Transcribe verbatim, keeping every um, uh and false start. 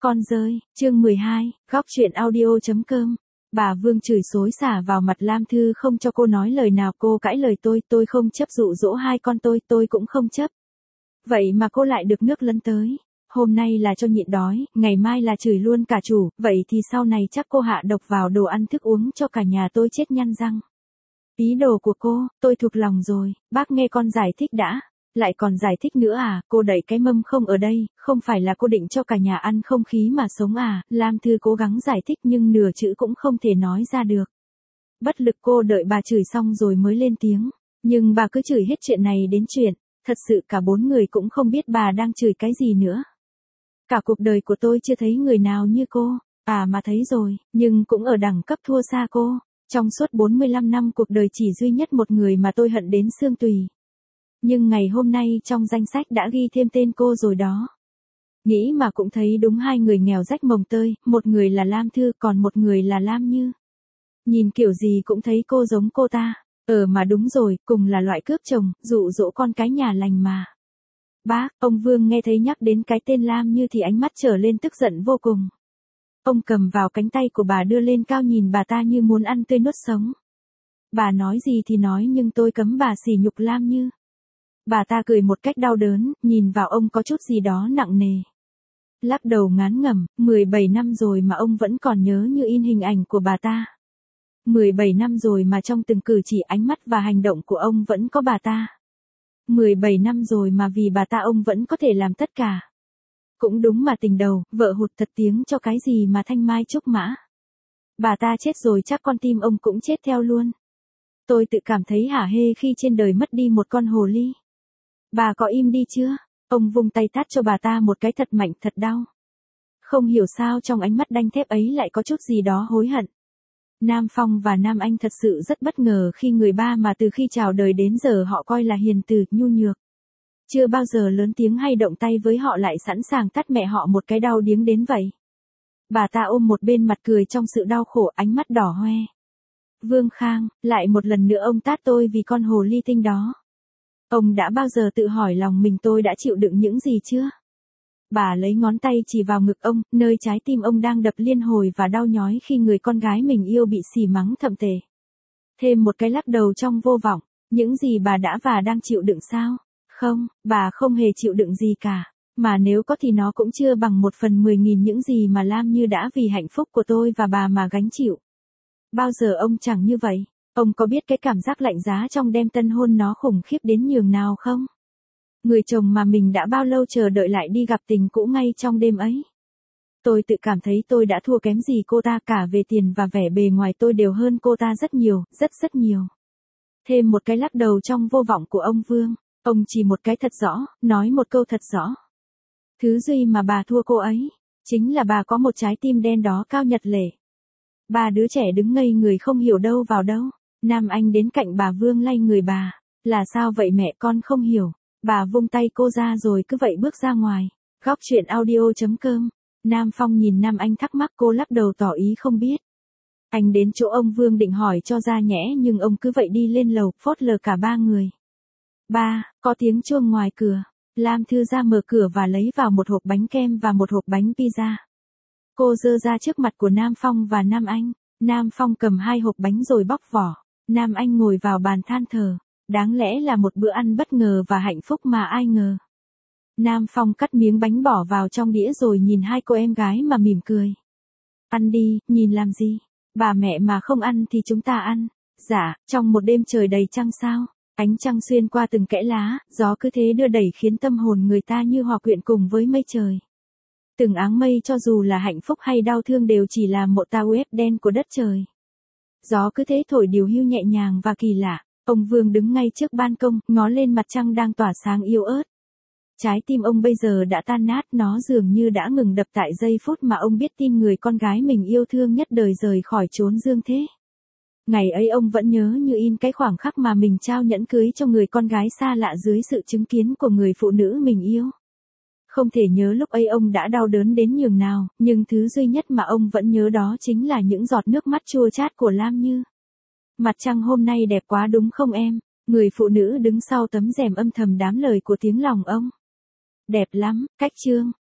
Con dơi, chương mười hai, góc truyện audio.com. Bà Vương chửi xối xả vào mặt Lam Thư không cho cô nói lời nào, cô cãi lời tôi, tôi không chấp dụ dỗ hai con tôi, tôi cũng không chấp. Vậy mà cô lại được nước lấn tới. Hôm nay là cho nhịn đói, ngày mai là chửi luôn cả chủ, vậy thì sau này chắc cô hạ độc vào đồ ăn thức uống cho cả nhà tôi chết nhăn răng. Ý đồ của cô, tôi thuộc lòng rồi, bác nghe con giải thích đã. Lại còn giải thích nữa à, cô đẩy cái mâm không ở đây, không phải là cô định cho cả nhà ăn không khí mà sống à, Lam Thư cố gắng giải thích nhưng nửa chữ cũng không thể nói ra được. Bất lực cô đợi bà chửi xong rồi mới lên tiếng, nhưng bà cứ chửi hết chuyện này đến chuyện, thật sự cả bốn người cũng không biết bà đang chửi cái gì nữa. Cả cuộc đời của tôi chưa thấy người nào như cô, à mà thấy rồi, nhưng cũng ở đẳng cấp thua xa cô, trong suốt bốn mươi lăm năm cuộc đời chỉ duy nhất một người mà tôi hận đến xương tùy. Nhưng ngày hôm nay trong danh sách đã ghi thêm tên cô rồi đó. Nghĩ mà cũng thấy đúng, hai người nghèo rách mồng tơi, một người là Lam Thư còn một người là Lam Như. Nhìn kiểu gì cũng thấy cô giống cô ta. Ờ mà đúng rồi, cùng là loại cướp chồng, dụ dỗ con cái nhà lành mà. Bác, ông Vương nghe thấy nhắc đến cái tên Lam Như thì ánh mắt trở lên tức giận vô cùng. Ông cầm vào cánh tay của bà đưa lên cao nhìn bà ta như muốn ăn tươi nuốt sống. Bà nói gì thì nói nhưng tôi cấm bà sỉ nhục Lam Như. Bà ta cười một cách đau đớn, nhìn vào ông có chút gì đó nặng nề. Lắc đầu ngán ngẩm, mười bảy năm rồi mà ông vẫn còn nhớ như in hình ảnh của bà ta. mười bảy năm rồi mà trong từng cử chỉ, ánh mắt và hành động của ông vẫn có bà ta. mười bảy năm rồi mà vì bà ta ông vẫn có thể làm tất cả. Cũng đúng mà tình đầu, vợ hụt thật tiếng cho cái gì mà thanh mai trúc mã. Bà ta chết rồi chắc con tim ông cũng chết theo luôn. Tôi tự cảm thấy hả hê khi trên đời mất đi một con hồ ly. Bà có im đi chưa? Ông vung tay tát cho bà ta một cái thật mạnh, thật đau. Không hiểu sao trong ánh mắt đanh thép ấy lại có chút gì đó hối hận. Nam Phong và Nam Anh thật sự rất bất ngờ khi người ba mà từ khi chào đời đến giờ họ coi là hiền từ, nhu nhược. Chưa bao giờ lớn tiếng hay động tay với họ lại sẵn sàng tát mẹ họ một cái đau điếng đến vậy. Bà ta ôm một bên mặt cười trong sự đau khổ, ánh mắt đỏ hoe. Vương Khang, lại một lần nữa ông tát tôi vì con hồ ly tinh đó. Ông đã bao giờ tự hỏi lòng mình tôi đã chịu đựng những gì chưa? Bà lấy ngón tay chỉ vào ngực ông, nơi trái tim ông đang đập liên hồi và đau nhói khi người con gái mình yêu bị xỉ mắng thậm tệ. Thêm một cái lắc đầu trong vô vọng, những gì bà đã và đang chịu đựng sao? Không, bà không hề chịu đựng gì cả, mà nếu có thì nó cũng chưa bằng một phần mười nghìn những gì mà Lam Như đã vì hạnh phúc của tôi và bà mà gánh chịu. Bao giờ ông chẳng như vậy? Ông có biết cái cảm giác lạnh giá trong đêm tân hôn nó khủng khiếp đến nhường nào không? Người chồng mà mình đã bao lâu chờ đợi lại đi gặp tình cũ ngay trong đêm ấy. Tôi tự cảm thấy tôi đã thua kém gì cô ta, cả về tiền và vẻ bề ngoài tôi đều hơn cô ta rất nhiều, rất rất nhiều. Thêm một cái lắc đầu trong vô vọng của ông Vương, ông chỉ một cái thật rõ, nói một câu thật rõ. Thứ duy mà bà thua cô ấy, chính là bà có một trái tim đen đó cao nhật lệ. Ba đứa trẻ đứng ngây người không hiểu đâu vào đâu. Nam Anh đến cạnh bà Vương lay người bà. Là sao vậy mẹ, con không hiểu. Bà vung tay cô ra rồi cứ vậy bước ra ngoài. Góc truyện audio.com. Nam Phong nhìn Nam Anh thắc mắc, cô lắc đầu tỏ ý không biết. Anh đến chỗ ông Vương định hỏi cho ra nhẽ nhưng ông cứ vậy đi lên lầu, phớt lờ cả ba người. Ba, có tiếng chuông ngoài cửa. Lam Thư ra mở cửa và lấy vào một hộp bánh kem và một hộp bánh pizza. Cô giơ ra trước mặt của Nam Phong và Nam Anh. Nam Phong cầm hai hộp bánh rồi bóc vỏ. Nam Anh ngồi vào bàn than thở. Đáng lẽ là một bữa ăn bất ngờ và hạnh phúc mà ai ngờ. Nam Phong cắt miếng bánh bỏ vào trong đĩa rồi nhìn hai cô em gái mà mỉm cười. Ăn đi, nhìn làm gì? Bà mẹ mà không ăn thì chúng ta ăn. Dạ, trong một đêm trời đầy trăng sao. Ánh trăng xuyên qua từng kẽ lá, gió cứ thế đưa đẩy khiến tâm hồn người ta như hòa quyện cùng với mây trời. Từng áng mây cho dù là hạnh phúc hay đau thương đều chỉ là một tà web đen của đất trời. Gió cứ thế thổi điều hưu nhẹ nhàng và kỳ lạ. Ông Vương đứng ngay trước ban công, ngó lên mặt trăng đang tỏa sáng yếu ớt. Trái tim ông bây giờ đã tan nát, nó dường như đã ngừng đập tại giây phút mà ông biết tin người con gái mình yêu thương nhất đời rời khỏi chốn dương thế. Ngày ấy ông vẫn nhớ như in cái khoảnh khắc mà mình trao nhẫn cưới cho người con gái xa lạ dưới sự chứng kiến của người phụ nữ mình yêu. Không thể nhớ lúc ấy ông đã đau đớn đến nhường nào, nhưng thứ duy nhất mà ông vẫn nhớ đó chính là những giọt nước mắt chua chát của Lam Như. Mặt trăng hôm nay đẹp quá đúng không em? Người phụ nữ đứng sau tấm rèm âm thầm đám lời của tiếng lòng ông. Đẹp lắm, cách trương.